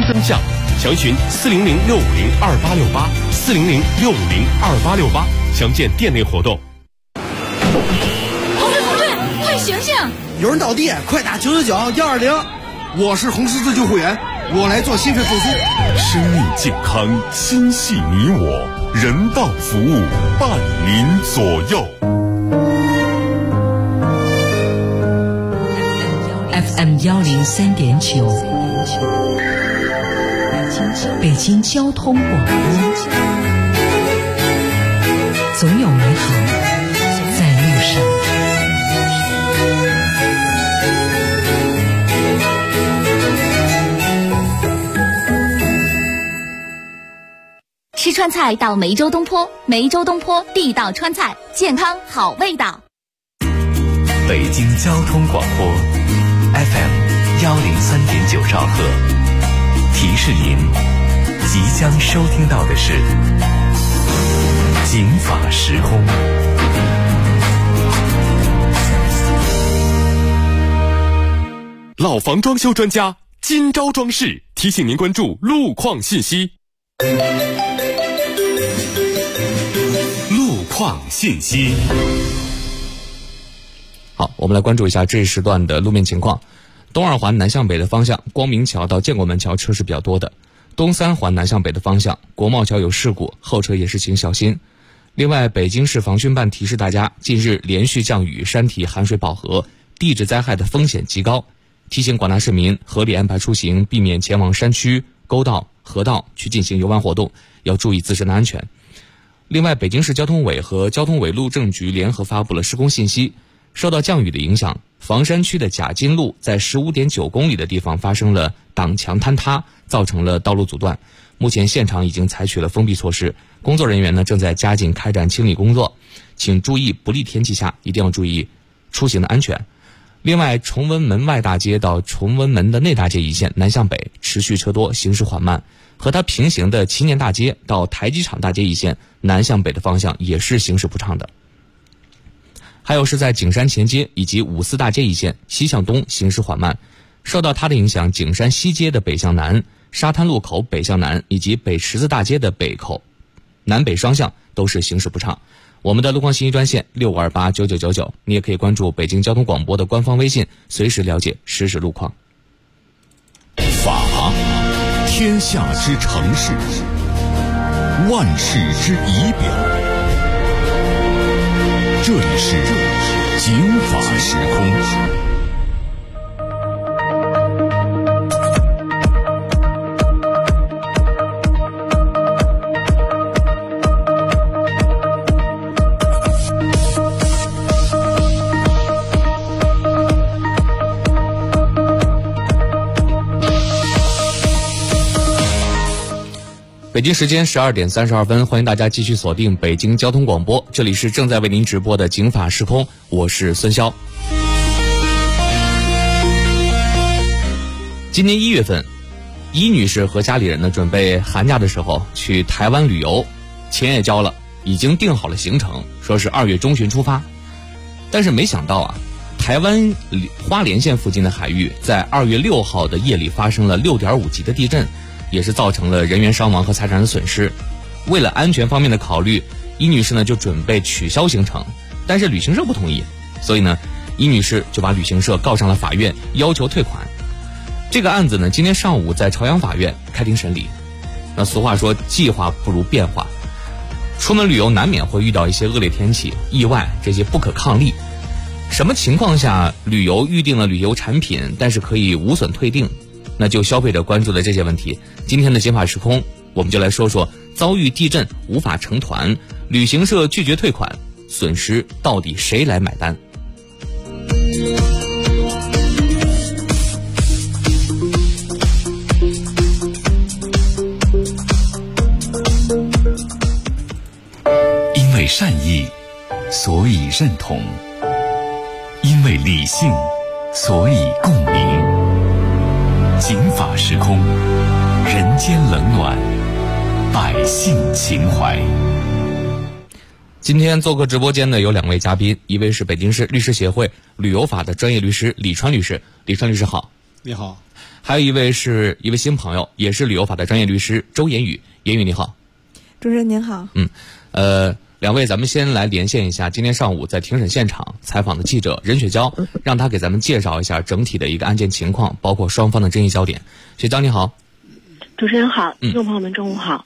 真相，详询400-650-2868，400-650-2868，详见店内活动。 同志，快醒醒！ 有人倒地，快打999-120。我是红十字救护员，我来做心肺复苏。 生命健康，心系你我，人道服务伴您左右。 FM 103.9，北京交通广播，总有美好在路上。 吃川菜到梅州东坡，梅州东坡地道川菜，健康好味道。 北京交通广播 FM 103.9兆赫，提示您即将收听到的是警法时空。 老房装修专家金招装饰提醒您关注路况信息。路况信息。 好，我们来关注一下这一时段的路面情况。东二环南向北的方向，光明桥到建国门桥车是比较多的。东三环南向北的方向，国贸桥有事故，后车也是请小心。另外，北京市防汛办提示大家，近日连续降雨，山体含水饱和，地质灾害的风险极高，提醒广大市民合理安排出行，避免前往山区、沟道、河道去进行游玩活动，要注意自身的安全。另外，北京市交通委和交通委路政局联合发布了施工信息，受到降雨的影响，房山区的贾金路在 15.9 公里的地方发生了挡墙坍塌，造成了道路阻断。目前现场已经采取了封闭措施，工作人员呢正在加紧开展清理工作，请注意不利天气下一定要注意出行的安全。另外，崇文门外大街到崇文门的内大街一线南向北持续车多，行驶缓慢，和它平行的祈年大街到台机场大街一线南向北的方向也是行驶不畅的。还有是在景山前街以及五四大街一线西向东行驶缓慢，受到它的影响，景山西街的北向南、沙滩路口北向南以及北十字大街的北口南北双向都是行驶不畅。我们的路况信息专线65289999，你也可以关注北京交通广播的官方微信，随时了解实时路况。 法，天下之城市，万事之仪表。这里是警法时空。北京时间12点32分，欢迎大家继续锁定北京交通广播，这里是正在为您直播的警法时空，我是孙潇。今年1月份，伊女士和家里人呢准备寒假的时候去台湾旅游，钱也交了，已经定好了行程，说是2月中旬出发。但是没想到啊，台湾花莲县附近的海域在2月6号的夜里发生了6.5级的地震，也是造成了人员伤亡和财产的损失。为了安全方面的考虑，伊女士呢就准备取消行程，但是旅行社不同意，所以呢，伊女士就把旅行社告上了法院，要求退款。这个案子呢，今天上午在朝阳法院开庭审理。那俗话说，计划不如变化，出门旅游难免会遇到一些恶劣天气、意外这些不可抗力。什么情况下旅游预定了旅游产品，但是可以无损退订？那就消费者关注的这些问题，今天的刑法时空，我们就来说说遭遇地震无法成团，旅行社拒绝退款，损失到底谁来买单？ 因为善意，所以认同；因为理性，所以共鸣。警法时空，人间冷暖，百姓情怀。 今天做客直播间的有2位嘉宾，一位是北京市律师协会旅游法的专业律师李川律师。李川律师好。 你好。 还有一位是一位新朋友，也是旅游法的专业律师周言宇。言宇你好。 主持人您好。 两位咱们先来连线一下今天上午在庭审现场采访的记者任雪娇，让他给咱们介绍一下整体的一个案件情况，包括双方的争议焦点。雪娇你好。 主持人好，听众朋友们中午好。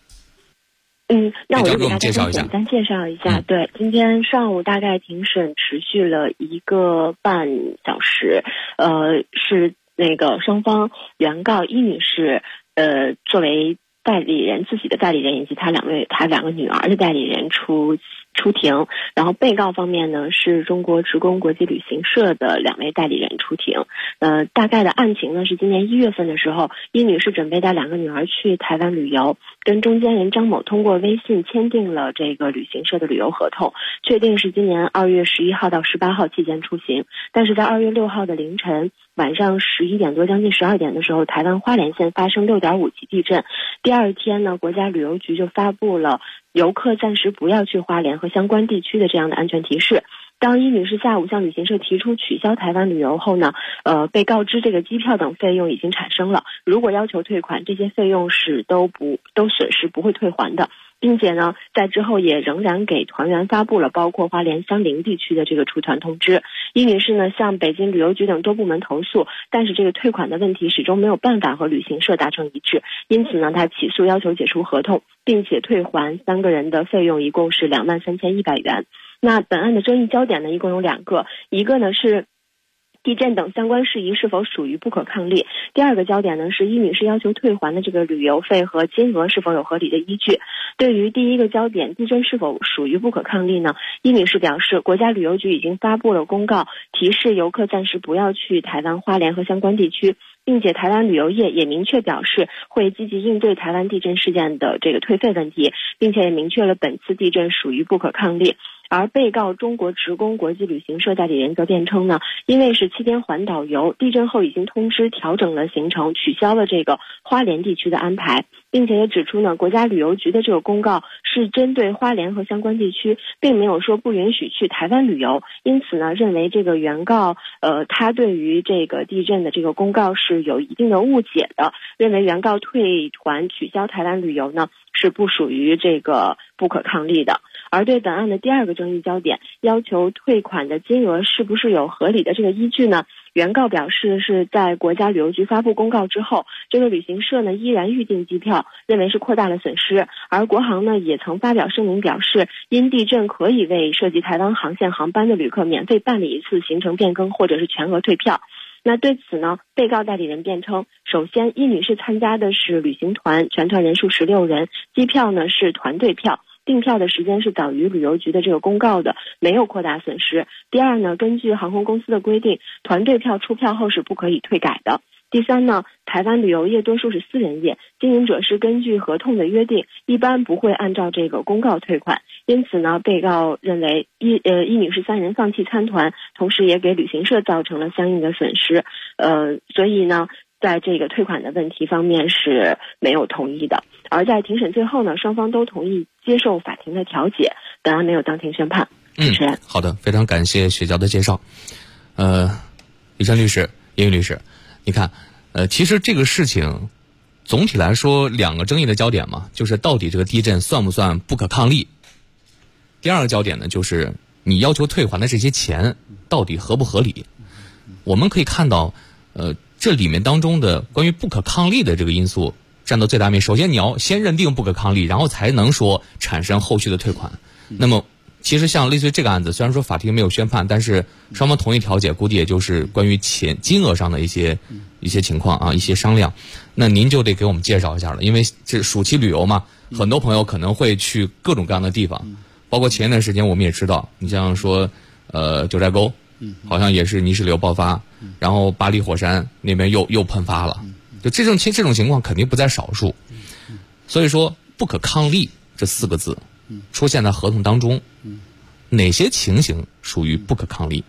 那我就给大家简单介绍一下。对，今天上午大概庭审持续了1个半小时，是那个双方原告伊女士，作为代理人自己的代理人以及她两个女儿的代理人出庭，然后被告方面呢是中国职工国际旅行社的2位代理人出庭。大概的案情呢是今年1月份的时候，伊女士准备带2个女儿去台湾旅游，跟中间人张某通过微信签订了这个旅行社的旅游合同，确定是今年2月11号到18号期间出行。但是在2月6号的凌晨晚上11点多将近12点的时候，台湾花莲县发生6.5级地震。第二天呢，国家旅游局就发布了游客暂时不要去花莲和相关地区的这样的安全提示。当伊女士下午向旅行社提出取消台湾旅游后呢，被告知这个机票等费用已经产生了，如果要求退款，这些费用是都损失不会退还的。并且呢，在之后也仍然给团员发布了包括花莲相邻地区的这个出团通知。伊女士呢向北京旅游局等多部门投诉，但是这个退款的问题始终没有办法和旅行社达成一致，因此呢，她起诉要求解除合同，并且退还3个人的费用，一共是23100元。那本案的争议焦点呢，一共有2个，一个呢是地震等相关事宜是否属于不可抗力，第2个焦点呢是伊女士要求退还的这个旅游费和金额是否有合理的依据。对于第1个焦点，地震是否属于不可抗力呢？伊女士表示，国家旅游局已经发布了公告，提示游客暂时不要去台湾花莲和相关地区，并且台湾旅游业也明确表示会积极应对台湾地震事件的这个退费问题，并且也明确了本次地震属于不可抗力。而被告中国职工国际旅行社代理人则辩称呢，因为是7天环岛游，地震后已经通知调整了行程，取消了这个花莲地区的安排，并且也指出呢，国家旅游局的这个公告是针对花莲和相关地区，并没有说不允许去台湾旅游，因此呢，认为这个原告他对于这个地震的这个公告是有一定的误解的，认为原告退还取消台湾旅游呢是不属于这个不可抗力的。而对本案的第2个争议焦点，要求退款的金额是不是有合理的这个依据呢？原告表示是在国家旅游局发布公告之后，这个旅行社呢依然预订机票，认为是扩大了损失。而国航呢也曾发表声明表示，因地震可以为涉及台湾航线航班的旅客免费办理一次行程变更或者是全额退票。那对此呢，被告代理人辩称，首先伊女士参加的是旅行团，全团人数16人，机票呢是团队票，订票的时间是早于旅游局的这个公告的，没有扩大损失。第2呢，根据航空公司的规定，团队票出票后是不可以退改的。第3呢，台湾旅游业多数是私人业，经营者是根据合同的约定，一般不会按照这个公告退款。因此呢，被告认为伊女士3人放弃参团，同时也给旅行社造成了相应的损失。所以呢，在这个退款的问题方面是没有同意的。而在庭审最后呢，双方都同意接受法庭的调解，本案没有当庭宣判。 好的，非常感谢雪娇的介绍。李山律师、言语律师，你看，其实这个事情总体来说2个争议的焦点嘛，就是到底这个地震算不算不可抗力？第2个焦点呢，就是你要求退还的这些钱到底合不合理？我们可以看到，这里面当中的关于不可抗力的这个因素占到最大面。首先你要先认定不可抗力，然后才能说产生后续的退款。那么其实像类似于这个案子，虽然说法庭没有宣判，但是双方同意调解，估计也就是关于金额上的一些情况啊，一些商量。那您就得给我们介绍一下了，因为这暑期旅游嘛，很多朋友可能会去各种各样的地方，包括前一段时间我们也知道，你像说九寨沟，好像也是泥石流爆发，然后巴黎火山那边又喷发了，就这种情况肯定不在少数。所以说不可抗力这4个字出现在合同当中，哪些情形属于不可抗力？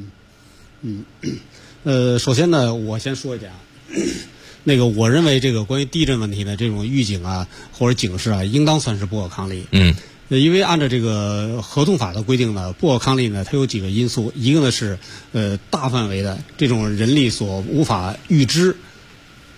首先呢，我先说一点啊，我认为这个关于地震问题的这种预警啊或者警示啊，应当算是不可抗力。因为按照这个合同法的规定呢，不可抗力呢，它有几个因素，一个呢是大范围的这种人力所无法预知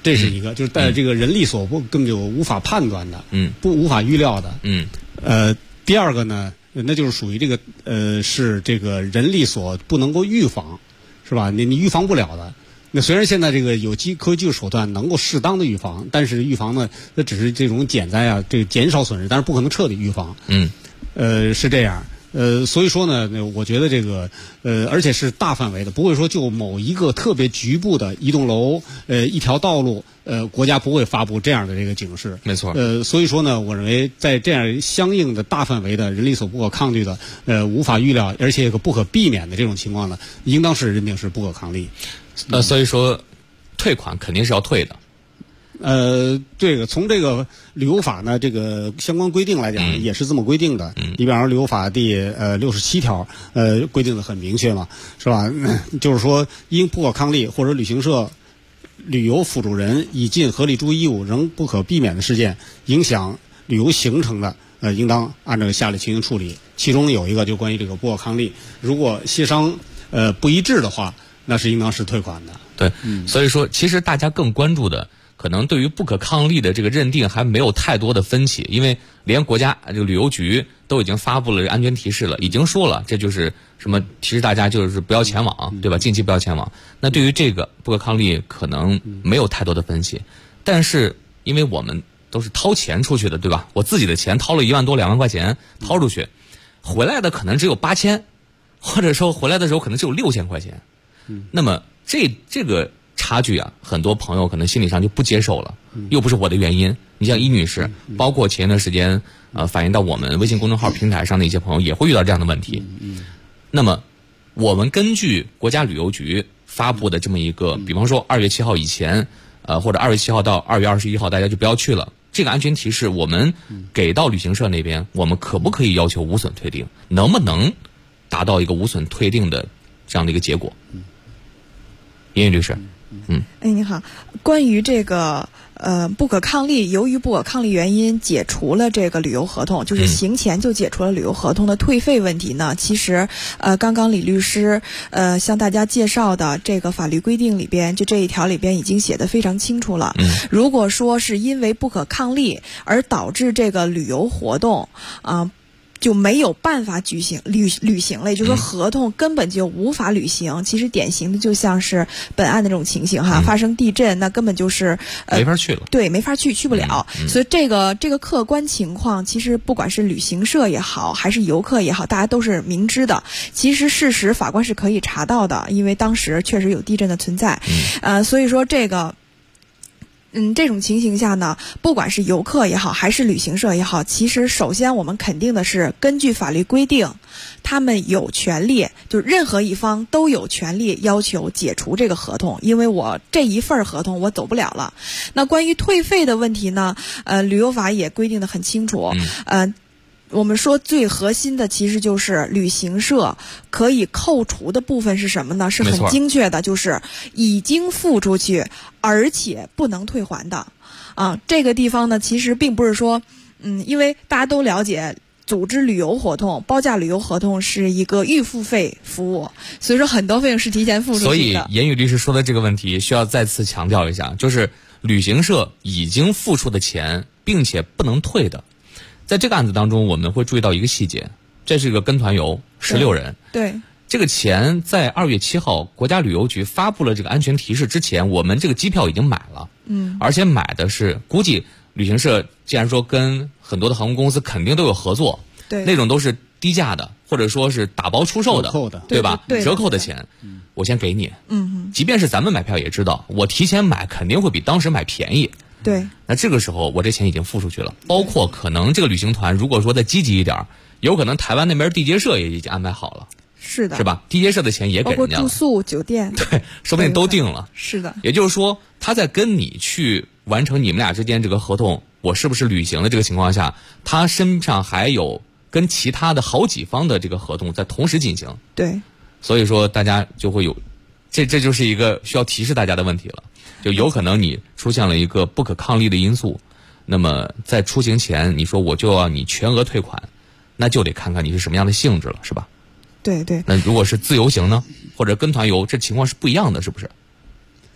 这是一个，就是在这个人力所根本就无法判断的，无法预料的，第二个呢，那就是属于这个是这个人力所不能够预防，是吧？你预防不了的。那虽然现在这个有科学技术手段能够适当的预防，但是预防呢，那只是这种减灾啊，这个减少损失，但是不可能彻底预防。是这样。所以说呢，我觉得这个而且是大范围的，不会说就某一个特别局部的一栋楼一条道路国家不会发布这样的这个警示。 没错。 所以说呢，我认为在这样相应的大范围的人力所不可抗拒的无法预料而且有个不可避免的这种情况呢，应当是认定是不可抗力。 所以说退款肯定是要退的。 这个从这个旅游法呢，这个相关规定来讲，也是这么规定的。你比方说旅游法第67条，规定的很明确嘛，是吧？就是说，因不可抗力或者旅行社、旅游辅助人已尽合理注意义务仍不可避免的事件，影响旅游行程的，应当按照下列情形处理。其中有一个就关于这个不可抗力，如果协商不一致的话，那是应当是退款的。 对，所以说其实大家更关注的。可能对于不可抗力的这个认定还没有太多的分歧，因为连国家这个旅游局都已经发布了安全提示了，已经说了这就是什么提示大家就是不要前往，对吧？近期不要前往。那对于这个不可抗力可能没有太多的分歧，但是因为我们都是掏钱出去的，对吧？我自己的钱掏了1万多2万块钱掏出去，回来的可能只有8000，或者说回来的时候可能只有6000块钱。那么这个差距啊，很多朋友可能心理上就不接受了，又不是我的原因。你像伊女士，包括前一段时间反映到我们微信公众号平台上的一些朋友也会遇到这样的问题。那么我们根据国家旅游局发布的这么一个，比方说2月7号以前，或者2月7号到2月21号大家就不要去了，这个安全提示我们给到旅行社那边，我们可不可以要求无损退订？能不能达到一个无损退订的这样的一个结果？殷律师。 你好，关于这个不可抗力，由于不可抗力原因解除了这个旅游合同，就是行前就解除了旅游合同的退费问题呢，其实刚刚李律师向大家介绍的这个法律规定里边，就这一条里边已经写得非常清楚了。如果说是因为不可抗力而导致这个旅游活动就没有办法举行履行了，也就是说合同根本就无法履行。其实典型的就像是本案的这种情形哈，发生地震那根本就是没法去了， 对，没法去不了。所以这个客观情况，其实不管是旅行社也好，还是游客也好，大家都是明知的。其实事实法官是可以查到的，因为当时确实有地震的存在。所以说这个。这种情形下呢，不管是游客也好，还是旅行社也好，其实首先我们肯定的是，根据法律规定，他们有权利，就是任何一方都有权利要求解除这个合同，因为我这一份合同我走不了了。那关于退费的问题呢，旅游法也规定得很清楚，我们说最核心的其实就是旅行社可以扣除的部分是什么呢？是很精确的，就是已经付出去而且不能退还的。这个地方呢，其实并不是说，因为大家都了解，组织旅游活动、包价旅游合同是一个预付费服务，所以说很多费用是提前付出去的。 所以严宇律师说的这个问题需要再次强调一下，就是旅行社已经付出的钱，并且不能退的。在这个案子当中，我们会注意到一个细节，这是一个跟团游，16人。 对。 这个钱在2月7号国家旅游局发布了这个安全提示之前，我们这个机票已经买了。而且买的是估计旅行社既然说跟很多的航空公司肯定都有合作， 对， 那种都是低价的，或者说是打包出售的，对吧？ 对， 折扣的钱，我先给你。即便是咱们买票也知道，我提前买肯定会比当时买便宜。 对， 那这个时候我这钱已经付出去了，包括可能这个旅行团如果说再积极一点，有可能台湾那边地接社也已经安排好了， 是的， 是吧？地接社的钱也给人家了， 包括住宿、酒店， 对，说不定都定了。 是的， 也就是说，他在跟你去完成你们俩之间这个合同，我是不是履行的这个情况下，他身上还有跟其他的好几方的这个合同在同时进行。 对， 所以说大家就会有，这就是一个需要提示大家的问题了。就有可能你出现了一个不可抗力的因素，那么在出行前你说我就要你全额退款，那就得看看你是什么样的性质了，是吧？ 对对。 那如果是自由行呢，或者跟团游，这情况是不一样的，是不是？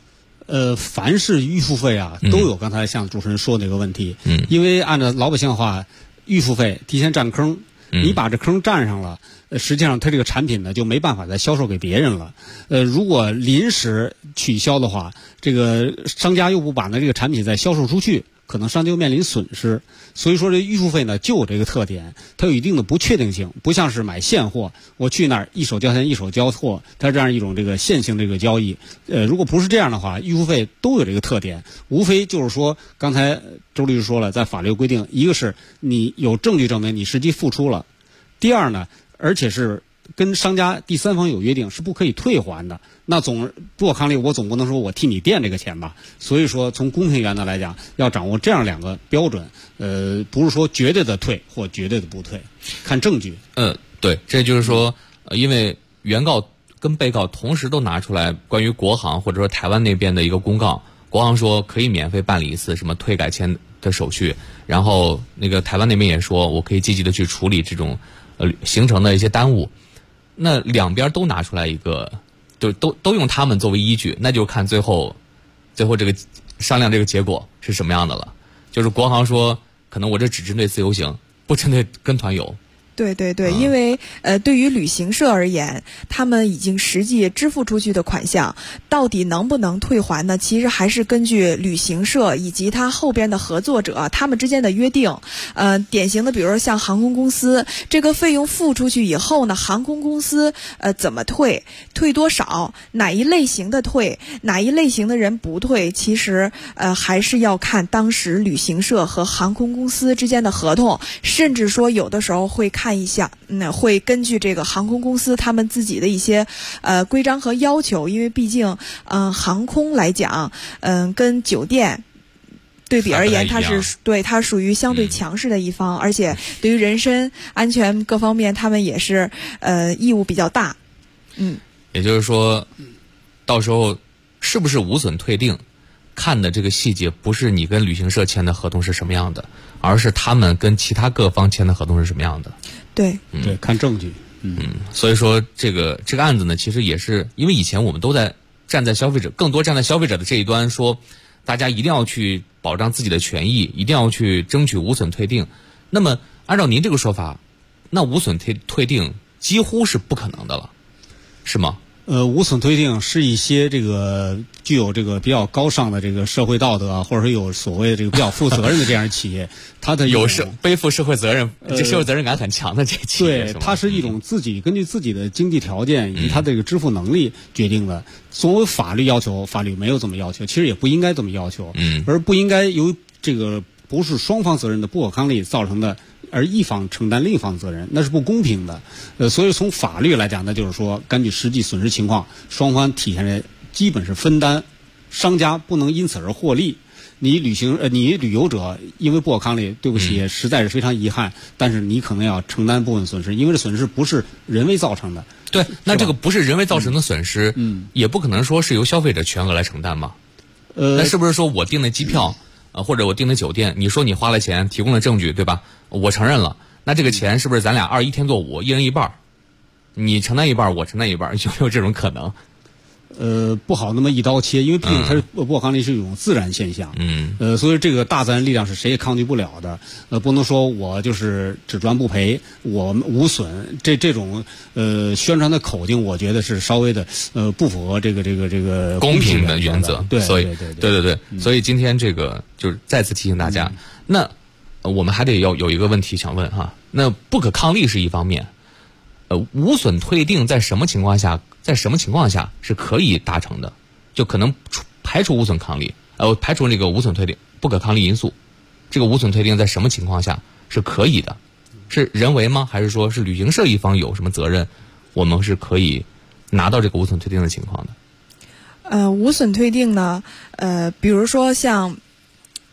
凡是预付费啊，都有刚才像主持人说的那个问题。因为按照老百姓的话，预付费提前占坑，你把这坑占上了，实际上它这个产品呢就没办法再销售给别人了。如果临时取消的话，这个商家又不把这个产品再销售出去，可能商家就面临损失。所以说这预付费呢就有这个特点，它有一定的不确定性，不像是买现货，我去那儿一手交钱一手交货，它这样一种这个线性这个交易。如果不是这样的话，预付费都有这个特点，无非就是说刚才周律师说了，在法律规定，一个是你有证据证明你实际付出了，第二呢，而且是跟商家第三方有约定，是不可以退还的。那不可抗力，我总不能说我替你垫这个钱吧？所以说，从公平原则来讲，要掌握这样两个标准。不是说绝对的退或绝对的不退，看证据。 对，这就是说，因为原告跟被告同时都拿出来关于国航或者说台湾那边的一个公告，国航说可以免费办理一次什么退改签的手续，然后那个台湾那边也说我可以积极的去处理这种行程的一些耽误。那两边都拿出来一个，就都用他们作为依据，那就看最后这个商量这个结果是什么样的了。就是国航说，可能我这只针对自由行，不针对跟团游。 对，因为对于旅行社而言，他们已经实际支付出去的款项，到底能不能退还呢？其实还是根据旅行社以及他后边的合作者他们之间的约定。典型的，比如说像航空公司，这个费用付出去以后呢，航空公司怎么退多少，哪一类型的退，哪一类型的人不退，其实还是要看当时旅行社和航空公司之间的合同，甚至说有的时候会看一下，会根据这个航空公司他们自己的一些规章和要求，因为毕竟航空来讲，跟酒店对比而言，它属于相对强势的一方，而且对于人身安全各方面，他们也是义务比较大。 也就是说，到时候是不是无损退订，看的这个细节不是你跟旅行社签的合同是什么样的，而是他们跟其他各方签的合同是什么样的。 对， 看证据。 所以说这个案子呢，其实也是因为以前我们都站在消费者的这一端，说大家一定要去保障自己的权益，一定要去争取无损退订。那么按照您这个说法，那无损退订几乎是不可能的了，是吗？ 无损退订是一些这个具有这个比较高尚的这个社会道德啊，或者说有所谓的这个比较负责任的这样的企业，它的背负社会责任，这社会责任感很强的这企业。 对，它是一种根据自己的经济条件以及它这个支付能力决定的。作为法律要求，法律没有这么要求，其实也不应该这么要求，而不应该由这个不是双方责任的不可抗力造成的，而一方承担另一方责任，那是不公平的。所以从法律来讲，那就是说，根据实际损失情况，双方体现的基本是分担，商家不能因此而获利。你旅游者因为不可抗力，对不起，实在是非常遗憾，但是你可能要承担部分损失，因为这损失不是人为造成的。 对，那这个不是人为造成的损失，也不可能说是由消费者全额来承担嘛？那是不是说我订的机票？或者我订的酒店，你说你花了钱，提供了证据，对吧？我承认了，那这个钱是不是咱俩21天做5，一人一半？你承担一半，我承担一半，有没有这种可能？ 不好那么一刀切，因为毕竟它是不可抗力是一种自然现象。所以这个大自然力量是谁也抗拒不了的。不能说我就是只赚不赔，我无损。这种宣传的口径，我觉得是稍微的不符合这个公平的原则。 对， 所以对，所以今天这个就是再次提醒大家，那我们还得有一个问题想问哈，那不可抗力是一方面，无损退订在什么情况下是可以达成的？就可能排除无损抗力，排除那个无损退订不可抗力因素。这个无损退订在什么情况下是可以的？是人为吗？还是说是旅行社一方有什么责任，我们是可以拿到这个无损退订的情况的？ 无损退订呢，比如说像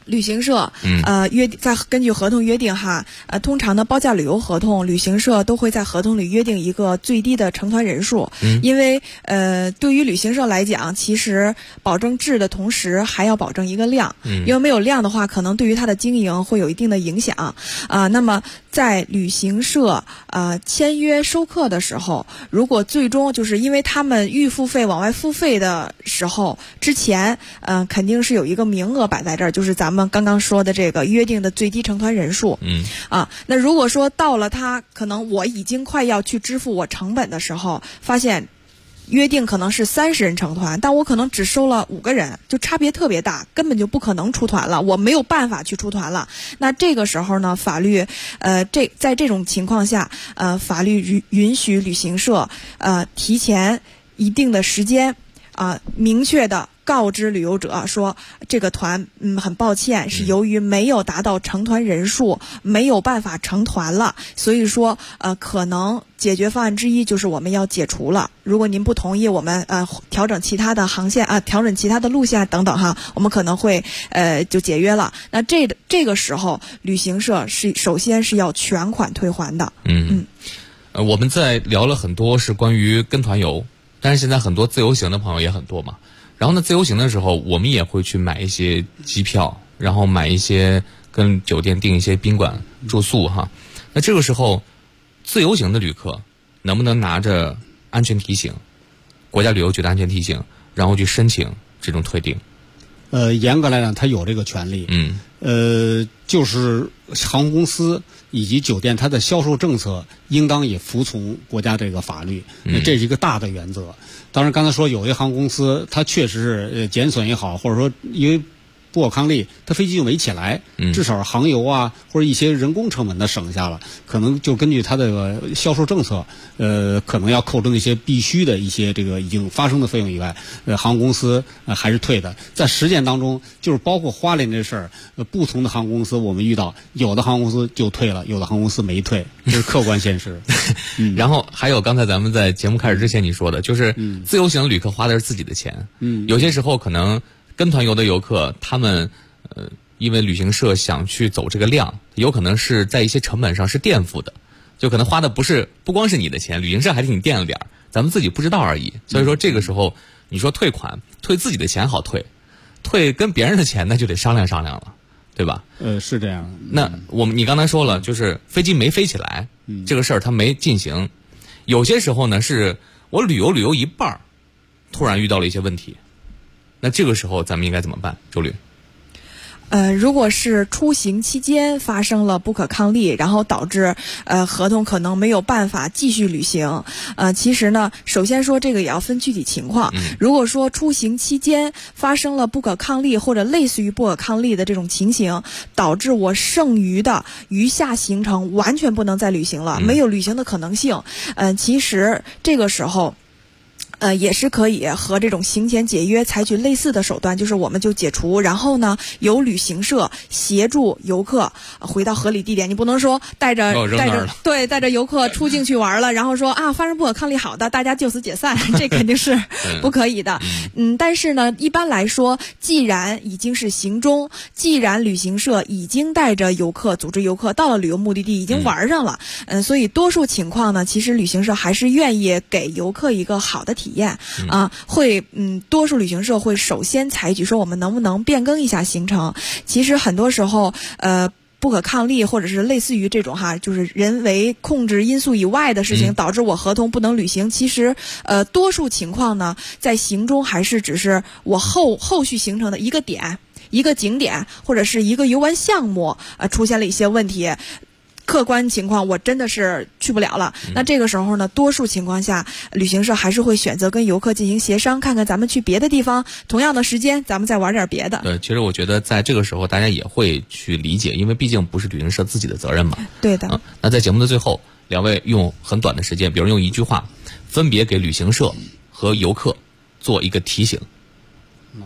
旅行社，根据合同约定哈，通常的包价旅游合同，旅行社都会在合同里约定一个最低的成团人数，因为对于旅行社来讲，其实保证质的同时还要保证一个量，因为没有量的话，可能对于它的经营会有一定的影响那么在旅行社签约收客的时候，如果最终就是因为他们预付费往外付费的时候，之前肯定是有一个名额摆在这儿，就是咱们刚刚说的这个约定的最低成团人数。那如果说到了他可能我已经快要去支付我成本的时候，发现约定可能是30人成团，但我可能只收了5个人，就差别特别大，根本就不可能出团了，我没有办法去出团了。那这个时候呢，法律在这种情况下，法律允许旅行社提前一定的时间明确的告知旅游者说，这个团很抱歉，是由于没有达到成团人数，没有办法成团了，所以说可能解决方案之一就是我们要解除了。如果您不同意，我们调整其他的航线调整其他的路线等等哈，我们可能会就解约了。那这个时候，旅行社首先是要全款退还的。 我们在聊了很多是关于跟团游，但是现在很多自由行的朋友也很多嘛。然后呢，自由行的时候，我们也会去买一些机票，然后买一些跟酒店订一些宾馆住宿哈。那这个时候，自由行的旅客能不能拿着安全提醒，国家旅游局的安全提醒，然后去申请这种退订？ 严格来讲，他有这个权利。就是航空公司以及酒店，它的销售政策应当也服从国家这个法律，这是一个大的原则。当然，刚才说有些航空公司，它确实是减损也好，或者说因为不可抗力，它飞机就没起来，至少航油或者一些人工成本它省下了，可能就根据它的销售政策，可能要扣除那些必须的一些这个已经发生的费用以外，航空公司还是退的。在实践当中，就是包括花莲这事儿，不同的航空公司我们遇到，有的航空公司就退了，有的航空公司没退，这是客观现实。 然后还有刚才咱们在节目开始之前你说的，就是自由行旅客花的是自己的钱，有些时候可能跟团游的游客，他们因为旅行社想去走这个量，有可能是在一些成本上是垫付的，就可能花的不光是你的钱，旅行社还给你垫了点儿，咱们自己不知道而已。所以说这个时候你说退款，退自己的钱好退跟别人的钱那就得商量商量了，对吧？ 是这样。 那你刚才说了，就是飞机没飞起来，这个事儿它没进行。有些时候呢，是我旅游一半，突然遇到了一些问题。那这个时候咱们应该怎么办，周律？ 如果是出行期间发生了不可抗力，然后导致合同可能没有办法继续履行，其实呢，首先说这个也要分具体情况。如果说出行期间发生了不可抗力或者类似于不可抗力的这种情形，导致我剩余的余下行程完全不能再履行了，没有履行的可能性，其实这个时候也是可以和这种行前解约采取类似的手段，就是我们就解除，然后呢由旅行社协助游客回到合理地点。你不能说带着游客出境去玩了，然后说发生不可抗力，好的，大家就此解散，这肯定是不可以的。但是呢，一般来说，既然已经是行中，既然旅行社已经带着游客组织游客到了旅游目的地，已经玩上了，所以多数情况呢，其实旅行社还是愿意给游客一个好的体验多数旅行社会首先采取说我们能不能变更一下行程。其实很多时候不可抗力或者是类似于这种就是人为控制因素以外的事情导致我合同不能履行，其实多数情况呢，在行中还是只是我后续行程的一个点、一个景点或者是一个游玩项目出现了一些问题，客观情况我真的是去不了了。那这个时候呢，多数情况下旅行社还是会选择跟游客进行协商，看看咱们去别的地方同样的时间咱们再玩点别的。 对，其实我觉得在这个时候大家也会去理解，因为毕竟不是旅行社自己的责任嘛。 对的。 那在节目的最后，两位用很短的时间，比如用一句话分别给旅行社和游客做一个提醒。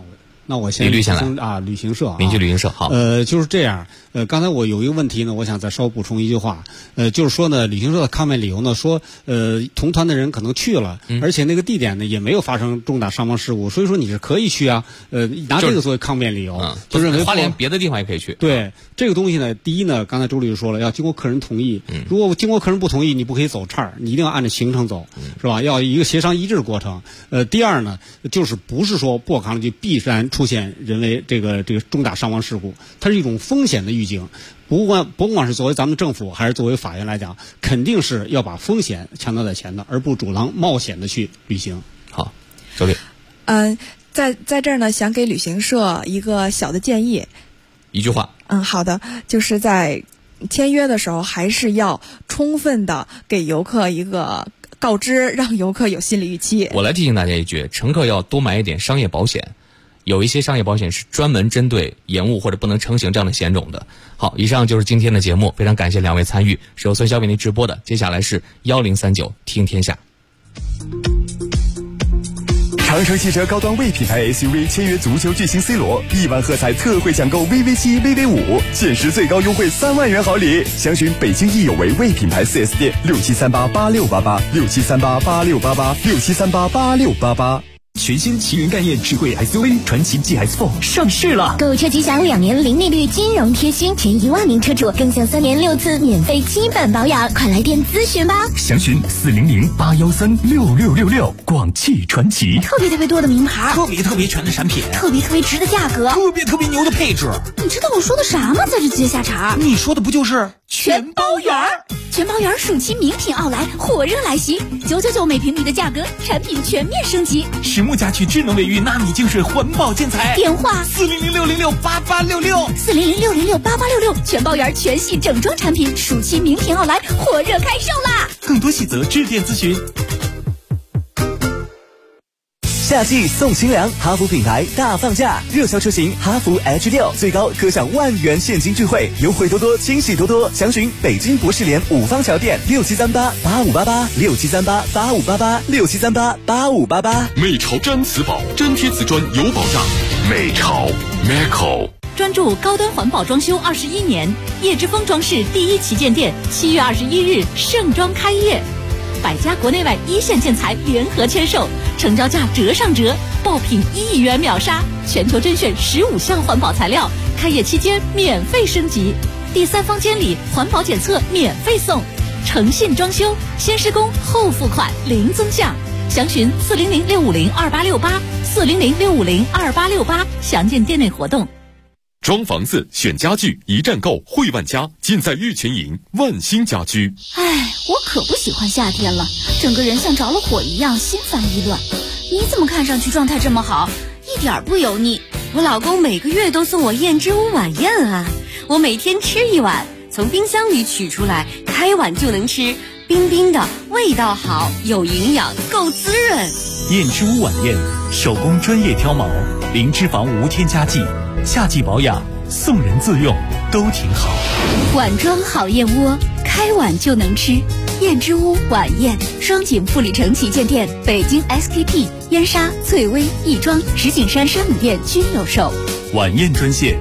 那我先李律先来啊，旅行社啊， 民居旅行社好。 就是这样。刚才我有一个问题呢，我想再稍补充一句话。就是说呢，旅行社的抗辩理由呢，说同团的人可能去了，而且那个地点呢也没有发生重大伤亡事故，所以说你是可以去啊。拿这个作为抗辩理由，就认为花莲别的地方也可以去。 对这个东西呢，第一呢，刚才周律师说了，要经过客人同意。如果经过客人不同意，你不可以走岔，你一定要按照行程走，是吧？要一个协商一致的过程。第二呢，就是不是说过康就必然出现人为这个重大伤亡事故，它是一种风险的预警。不管是作为咱们政府还是作为法院来讲，肯定是要把风险强调在前的，而不主张冒险的去旅行。 好，周律。 在这儿呢，想给旅行社一个小的建议。 一句话。 好的，就是在签约的时候，还是要充分的给游客一个告知，让游客有心理预期。 我来提醒大家一句，乘客要多买一点商业保险。有一些商业保险是专门针对延误或者不能成行这样的险种的。好，以上就是今天的节目，非常感谢两位参与，是由孙骁为您直播的。接下来是1039听天下。 长城汽车高端 V 品牌 SUV 签约足球巨星 C 罗，1万喝彩特惠抢购 VV7、VV5，限时最高优惠3万元好礼。详询北京易有为 V 品牌 4S 店，67388688，67388688，67388688。 全新奇云概念智慧 SUV 传祺 GS4 上市了， 购车即享2年零利率金融贴心，前1万名车主更享3年6次免费基本保养，快来电咨询吧。 详询400-813-6666，广汽传祺。 特别多的名牌， 特别全的产品， 特别值的价格， 特别牛的配置。 你知道我说的啥吗？在这接下茬， 你说的不就是全包圆？ 全包圆暑期名品奥莱火热来袭，999每平米的价格，产品全面升级。 实木家具智能卫浴纳米净水环保建材， 电话 400-606-8866，400-606-8866， 全包圆全系整装产品，暑期名品奥莱火热开售啦！ 更多细则致电咨询。 夏季送清凉，哈弗品牌大放价，热销车型哈弗 H6 最高可享1万元现金钜惠，优惠多多，惊喜多多。详询北京博士联五方桥店6738-8588，6738-8588，6738-8588。 美潮毡瓷宝，粘贴瓷砖有保障。美潮 Meco 专注高端环保装修21年，叶之峰装饰第一旗舰店7月21日盛装开业，100家国内外一线建材联合签售，成交价折上折，爆品1亿元秒杀，全球甄选15项环保材料，开业期间免费升级，第3方监理环保检测免费送，诚信装修，先施工后付款零增项。详询400-650-2868，400-650-2868，详见店内活动。 装房子选家具一站购汇万家，尽在玉泉营万兴家居。 我可不喜欢夏天了，整个人像着了火一样心烦意乱。你怎么看上去状态这么好，一点不油腻？ 我老公每个月都送我燕之屋晚宴啊，我每天吃1碗，从冰箱里取出来，开碗就能吃，冰冰的，味道好，有营养，够滋润。 燕之屋晚宴，手工专业挑毛，零脂肪无添加剂，夏季保养，送人自用都挺好。 碗装好燕窝，开碗就能吃。燕之屋晚宴，双井富力城旗舰店、北京 SKP、燕莎、翠微、亦庄、石景山山姆店均有售。 晚宴专线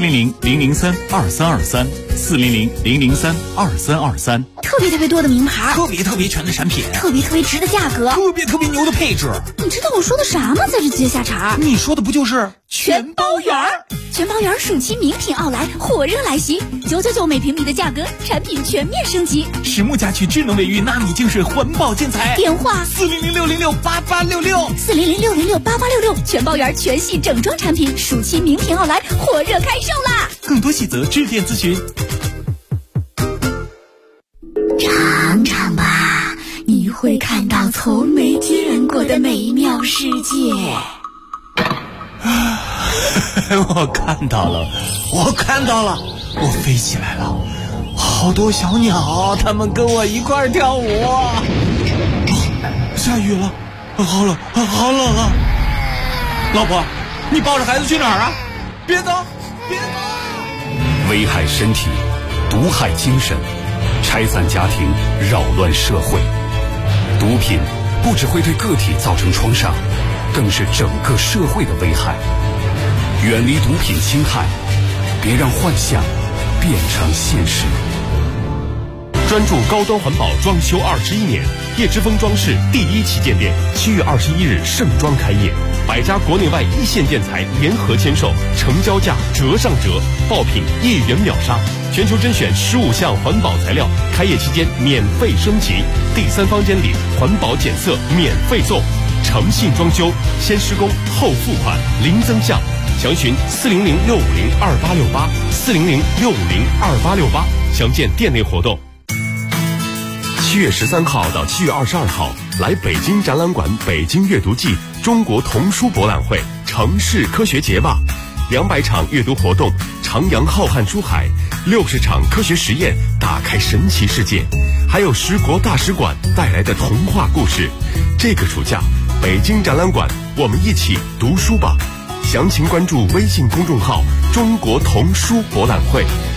400-003-2323，400-003-2323。 特别多的名牌， 特别全的产品， 特别值的价格， 特别牛的配置。 你知道我说的啥吗？在这接下茬， 你说的不就是全包圆？ 全包圆暑期名品奥莱火热来袭，999每平米的价格，产品全面升级， 实木家具智能卫浴纳米净水环保建材。 电话 400-606-8866，400-606-8866， 全包圆全系整装产品，暑期名品奥莱火热开售啦！ 更多细则致电咨询。 尝尝吧，你会看到从没见过的美妙世界。 我看到了，我飞起来了，好多小鸟，它们跟我一块儿跳舞。下雨了，好冷啊！老婆，你抱着孩子去哪儿啊？别走！ 危害身体，毒害精神，拆散家庭，扰乱社会。毒品不只会对个体造成创伤，更是整个社会的危害。 远离毒品侵害，别让幻想变成现实。 专注高端环保装修21年，叶之峰装饰第1旗舰店7月21日盛装开业，100家国内外一线建材联合签售，成交价折上折，爆品1元秒杀，全球甄选15项环保材料，开业期间免费升级，第3方监理，环保检测免费送，诚信装修，先施工后付款，零增项。详询400-650-2868，400-650-2868，详见店内活动。7月13号到7月22号，来北京展览馆北京阅读季中国童书博览会城市科学节吧，200场阅读活动，徜徉浩瀚书海，60场科学实验，打开神奇世界，还有10国大使馆带来的童话故事。这个暑假，北京展览馆，我们一起读书吧。详情关注微信公众号“中国童书博览会”。